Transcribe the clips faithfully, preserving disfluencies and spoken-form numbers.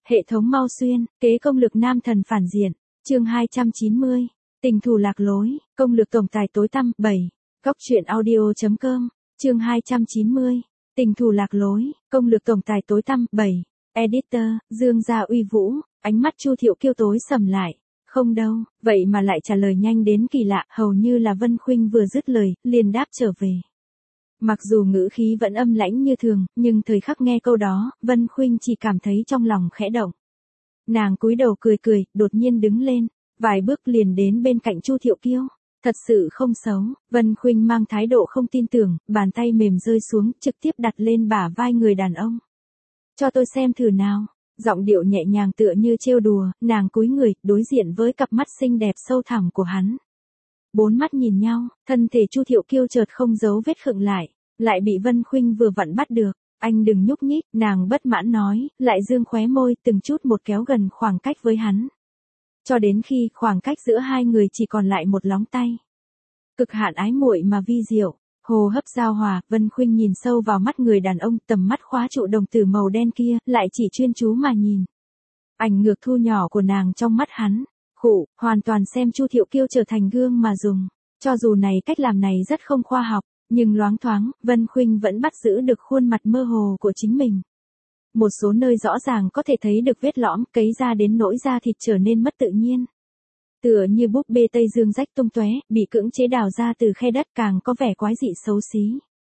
Hệ thống mau xuyên, kế công lực nam thần phản diện. Chương hai trăm chín mươi. Tình thù lạc lối, công lực tổng tài tối tăm. bảy. Góc truyện audio chấm com. Chương hai trăm chín mươi. Tình thù lạc lối, công lực tổng tài tối tăm. bảy. Editor, Dương Gia Uy Vũ. Ánh mắt Chu Thiệu Kiêu tối sầm lại. Không đâu, vậy mà lại trả lời nhanh đến kỳ lạ, hầu như là Vân Khuynh vừa dứt lời, liền đáp trở về. Mặc dù ngữ khí vẫn âm lãnh như thường, nhưng thời khắc nghe câu đó, Vân Khuynh chỉ cảm thấy trong lòng khẽ động. Nàng cúi đầu cười cười, đột nhiên đứng lên, vài bước liền đến bên cạnh Chu Thiệu Kiêu. Thật sự không xấu, Vân Khuynh mang thái độ không tin tưởng, bàn tay mềm rơi xuống, trực tiếp đặt lên bả vai người đàn ông. Cho tôi xem thử nào. Giọng điệu nhẹ nhàng tựa như trêu đùa, nàng cúi người, đối diện với cặp mắt xinh đẹp sâu thẳm của hắn. Bốn mắt nhìn nhau, thân thể Chu Thiệu Kiêu chợt không giấu vết khựng lại, lại bị Vân Khuynh vừa vặn bắt được. Anh đừng nhúc nhích, nàng bất mãn nói, lại dương khóe môi từng chút một kéo gần khoảng cách với hắn. Cho đến khi khoảng cách giữa hai người chỉ còn lại một lóng tay. Cực hạn ái muội mà vi diệu. Hồ hấp giao hòa, Vân Khuynh nhìn sâu vào mắt người đàn ông, tầm mắt khóa trụ đồng tử màu đen kia, lại chỉ chuyên chú mà nhìn. Ảnh ngược thu nhỏ của nàng trong mắt hắn, khụ, hoàn toàn xem Chu Thiệu Kiêu trở thành gương mà dùng. Cho dù này cách làm này rất không khoa học, nhưng loáng thoáng, Vân Khuynh vẫn bắt giữ được khuôn mặt mơ hồ của chính mình. Một số nơi rõ ràng có thể thấy được vết lõm, cấy ra đến nỗi da thịt trở nên mất tự nhiên. Tựa như búp bê Tây Dương rách tung tóe, bị cưỡng chế đào ra từ khe đất, càng có vẻ quái dị xấu xí.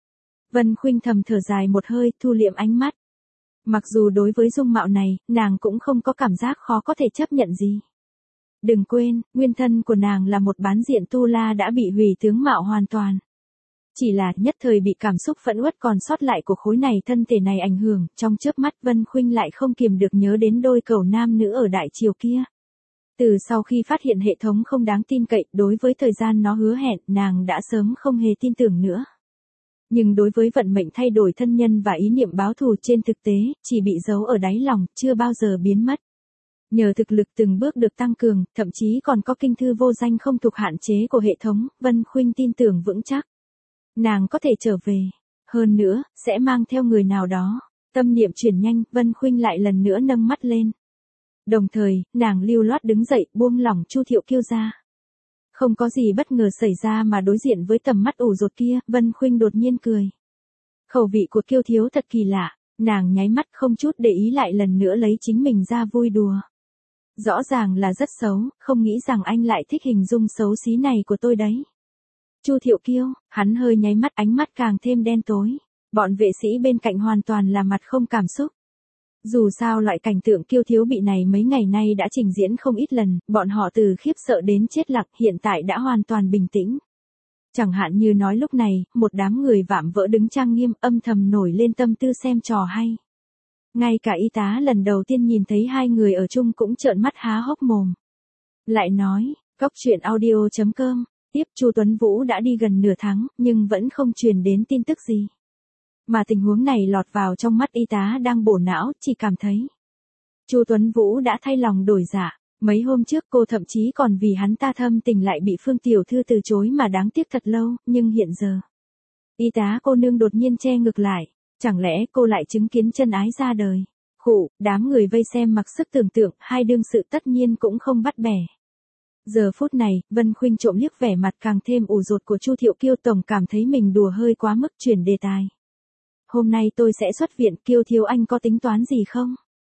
Vân Khuynh thầm thở dài một hơi, thu liệm ánh mắt. Mặc dù đối với dung mạo này, nàng cũng không có cảm giác khó có thể chấp nhận gì. Đừng quên, nguyên thân của nàng là một bán diện tu la đã bị hủy tướng mạo hoàn toàn. Chỉ là nhất thời bị cảm xúc phẫn uất còn sót lại của khối này thân thể này ảnh hưởng, trong chớp mắt Vân Khuynh lại không kiềm được nhớ đến đôi cầu nam nữ ở đại triều kia. Từ sau khi phát hiện hệ thống không đáng tin cậy, đối với thời gian nó hứa hẹn, nàng đã sớm không hề tin tưởng nữa. Nhưng đối với vận mệnh thay đổi thân nhân và ý niệm báo thù trên thực tế, chỉ bị giấu ở đáy lòng, chưa bao giờ biến mất. Nhờ thực lực từng bước được tăng cường, thậm chí còn có kinh thư vô danh không thuộc hạn chế của hệ thống, Vân Khuynh tin tưởng vững chắc. Nàng có thể trở về. Hơn nữa, sẽ mang theo người nào đó. Tâm niệm chuyển nhanh, Vân Khuynh lại lần nữa nâng mắt lên. Đồng thời, nàng lưu loát đứng dậy, buông lỏng Chu Thiệu Kiêu ra. Không có gì bất ngờ xảy ra mà đối diện với tầm mắt ủ rột kia, Vân Khuynh đột nhiên cười. Khẩu vị của Kiêu thiếu thật kỳ lạ, nàng nháy mắt không chút để ý lại lần nữa lấy chính mình ra vui đùa. Rõ ràng là rất xấu, không nghĩ rằng anh lại thích hình dung xấu xí này của tôi đấy. Chu Thiệu Kiêu, hắn hơi nháy mắt, ánh mắt càng thêm đen tối. Bọn vệ sĩ bên cạnh hoàn toàn là mặt không cảm xúc. Dù sao loại cảnh tượng Kiêu thiếu bị này mấy ngày nay đã trình diễn không ít lần, bọn họ từ khiếp sợ đến chết lặng, hiện tại đã hoàn toàn bình tĩnh. Chẳng hạn như nói lúc này, một đám người vạm vỡ đứng trang nghiêm, âm thầm nổi lên tâm tư xem trò hay. Ngay cả y tá lần đầu tiên nhìn thấy hai người ở chung cũng trợn mắt há hốc mồm. Lại nói, góc truyện audio chấm com, tiếp Chu Tuấn Vũ đã đi gần nửa tháng, nhưng vẫn không truyền đến tin tức gì. Mà tình huống này lọt vào trong mắt y tá đang bổ não, chỉ cảm thấy Chu Tuấn Vũ đã thay lòng đổi dạ. Mấy hôm trước cô thậm chí còn vì hắn ta thâm tình lại bị Phương tiểu thư từ chối mà đáng tiếc thật lâu, nhưng hiện giờ y tá cô nương đột nhiên che ngực lại, chẳng lẽ cô lại chứng kiến chân ái ra đời. Khụ, đám người vây xem mặc sức tưởng tượng, hai đương sự tất nhiên cũng không bắt bẻ. Giờ phút này, Vân Khuynh trộm liếc vẻ mặt càng thêm ủ rột của Chu Thiệu Kiêu, tổng cảm thấy mình đùa hơi quá mức, chuyển đề tài. Hôm nay tôi sẽ xuất viện, Kiêu thiếu anh có tính toán gì không?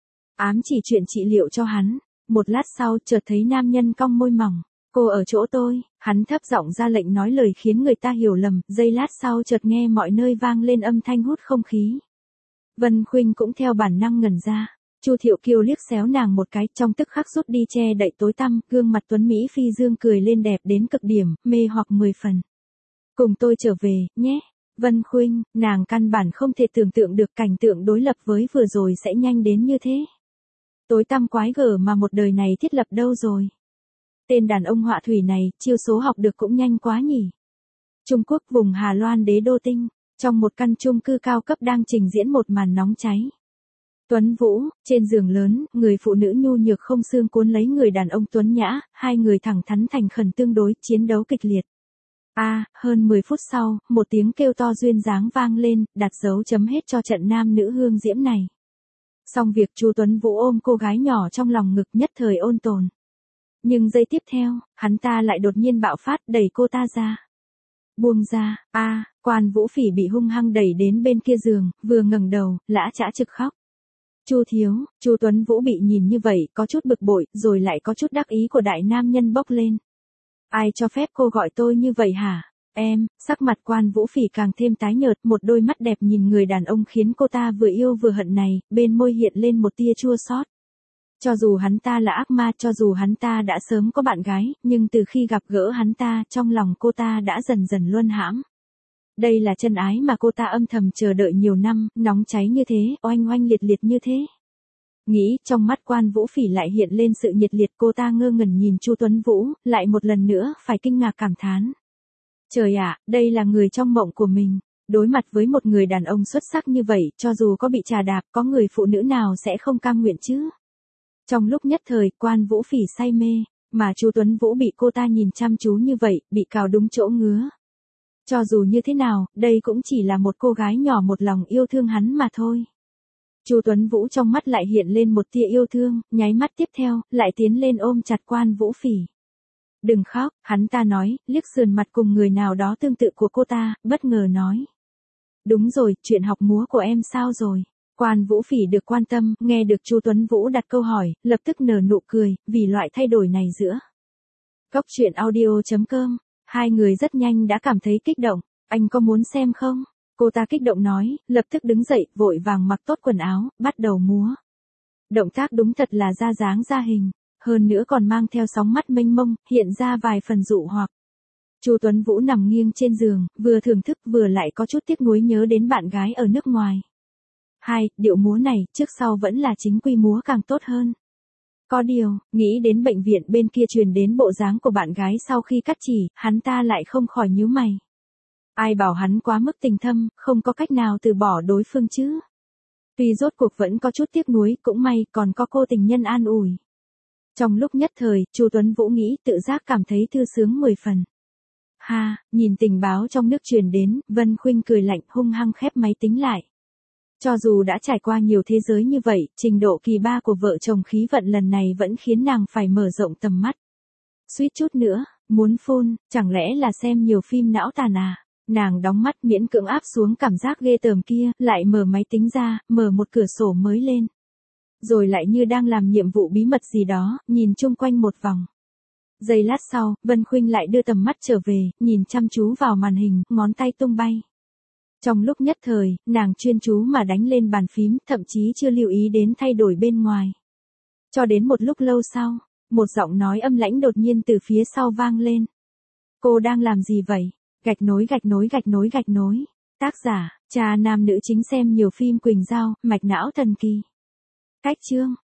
Ám chỉ chuyện trị liệu cho hắn. Một lát sau, chợt thấy nam nhân cong môi mỏng. Cô ở chỗ tôi, hắn thấp giọng ra lệnh nói lời khiến người ta hiểu lầm, giây lát sau chợt nghe mọi nơi vang lên âm thanh hút không khí. Vân Khuynh cũng theo bản năng ngẩn ra. Chu Thiệu Kiêu liếc xéo nàng một cái, trong tức khắc rút đi che đậy tối tăm, gương mặt tuấn mỹ phi dương cười lên đẹp đến cực điểm, mê hoặc mười phần. Cùng tôi trở về, nhé. Vân Khuynh, nàng căn bản không thể tưởng tượng được cảnh tượng đối lập với vừa rồi sẽ nhanh đến như thế. Tối tăm quái gở mà một đời này thiết lập đâu rồi. Tên đàn ông họa thủy này, chiêu số học được cũng nhanh quá nhỉ. Trung Quốc vùng Hà Loan đế đô tinh, trong một căn chung cư cao cấp đang trình diễn một màn nóng cháy. Tuấn Vũ, trên giường lớn, người phụ nữ nhu nhược không xương cuốn lấy người đàn ông tuấn nhã, hai người thẳng thắn thành khẩn tương đối, chiến đấu kịch liệt. A, à, hơn mười phút sau, một tiếng kêu to duyên dáng vang lên, đặt dấu chấm hết cho trận nam nữ hương diễm này. Xong việc Chu Tuấn Vũ ôm cô gái nhỏ trong lòng ngực nhất thời ôn tồn. Nhưng giây tiếp theo, hắn ta lại đột nhiên bạo phát đẩy cô ta ra. Buông ra, a Quan Vũ Phỉ bị hung hăng đẩy đến bên kia giường, vừa ngẩng đầu, lã chã trực khóc. Chu thiếu, Chu Tuấn Vũ bị nhìn như vậy, có chút bực bội, rồi lại có chút đắc ý của đại nam nhân bốc lên. Ai cho phép cô gọi tôi như vậy hả? Em, sắc mặt Quan Vũ Phỉ càng thêm tái nhợt, một đôi mắt đẹp nhìn người đàn ông khiến cô ta vừa yêu vừa hận này, bên môi hiện lên một tia chua xót. Cho dù hắn ta là ác ma, cho dù hắn ta đã sớm có bạn gái, nhưng từ khi gặp gỡ hắn ta, trong lòng cô ta đã dần dần luân hãm. Đây là chân ái mà cô ta âm thầm chờ đợi nhiều năm, nóng cháy như thế, oanh oanh liệt liệt như thế. Nghĩ, trong mắt Quan Vũ Phỉ lại hiện lên sự nhiệt liệt, cô ta ngơ ngẩn nhìn Chu Tuấn Vũ, lại một lần nữa, phải kinh ngạc cảm thán. Trời ạ, đây là người trong mộng của mình. Đối mặt với một người đàn ông xuất sắc như vậy, cho dù có bị trà đạp, có người phụ nữ nào sẽ không cam nguyện chứ? Trong lúc nhất thời, Quan Vũ Phỉ say mê, mà Chu Tuấn Vũ bị cô ta nhìn chăm chú như vậy, bị cào đúng chỗ ngứa. Cho dù như thế nào, đây cũng chỉ là một cô gái nhỏ một lòng yêu thương hắn mà thôi. Chu Tuấn Vũ trong mắt lại hiện lên một tia yêu thương, nháy mắt tiếp theo, lại tiến lên ôm chặt Quan Vũ Phỉ. Đừng khóc, hắn ta nói, liếc sườn mặt cùng người nào đó tương tự của cô ta, bất ngờ nói. Đúng rồi, chuyện học múa của em sao rồi? Quan Vũ Phỉ được quan tâm, nghe được Chu Tuấn Vũ đặt câu hỏi, lập tức nở nụ cười, vì loại thay đổi này giữa. Cốc truyện audio chấm com, hai người rất nhanh đã cảm thấy kích động, anh có muốn xem không? Cô ta kích động nói, lập tức đứng dậy, vội vàng mặc tốt quần áo, bắt đầu múa. Động tác đúng thật là ra dáng ra hình, hơn nữa còn mang theo sóng mắt mênh mông, hiện ra vài phần dụ hoặc. Chu Tuấn Vũ nằm nghiêng trên giường, vừa thưởng thức vừa lại có chút tiếc nuối nhớ đến bạn gái ở nước ngoài. Hai, điệu múa này, trước sau vẫn là chính quy múa càng tốt hơn. Có điều, nghĩ đến bệnh viện bên kia truyền đến bộ dáng của bạn gái sau khi cắt chỉ, hắn ta lại không khỏi nhíu mày. Ai bảo hắn quá mức tình thâm, không có cách nào từ bỏ đối phương chứ. Tuy rốt cuộc vẫn có chút tiếc nuối, cũng may còn có cô tình nhân an ủi. Trong lúc nhất thời, Chu Tuấn Vũ nghĩ tự giác cảm thấy thư sướng mười phần. Ha, nhìn tình báo trong nước truyền đến, Vân Khuynh cười lạnh hung hăng khép máy tính lại. Cho dù đã trải qua nhiều thế giới như vậy, trình độ kỳ ba của vợ chồng khí vận lần này vẫn khiến nàng phải mở rộng tầm mắt. Suýt chút nữa, muốn phun, chẳng lẽ là xem nhiều phim não tàn à? Nàng đóng mắt miễn cưỡng áp xuống cảm giác ghê tởm kia, lại mở máy tính ra, mở một cửa sổ mới lên. Rồi lại như đang làm nhiệm vụ bí mật gì đó, nhìn chung quanh một vòng. Giây lát sau, Vân Khuynh lại đưa tầm mắt trở về, nhìn chăm chú vào màn hình, ngón tay tung bay. Trong lúc nhất thời, nàng chuyên chú mà đánh lên bàn phím, thậm chí chưa lưu ý đến thay đổi bên ngoài. Cho đến một lúc lâu sau, một giọng nói âm lãnh đột nhiên từ phía sau vang lên. Cô đang làm gì vậy? Gạch nối gạch nối gạch nối gạch nối. Tác giả, cha nam nữ chính xem nhiều phim Quỳnh Giao, mạch não thần kỳ. Cách chương,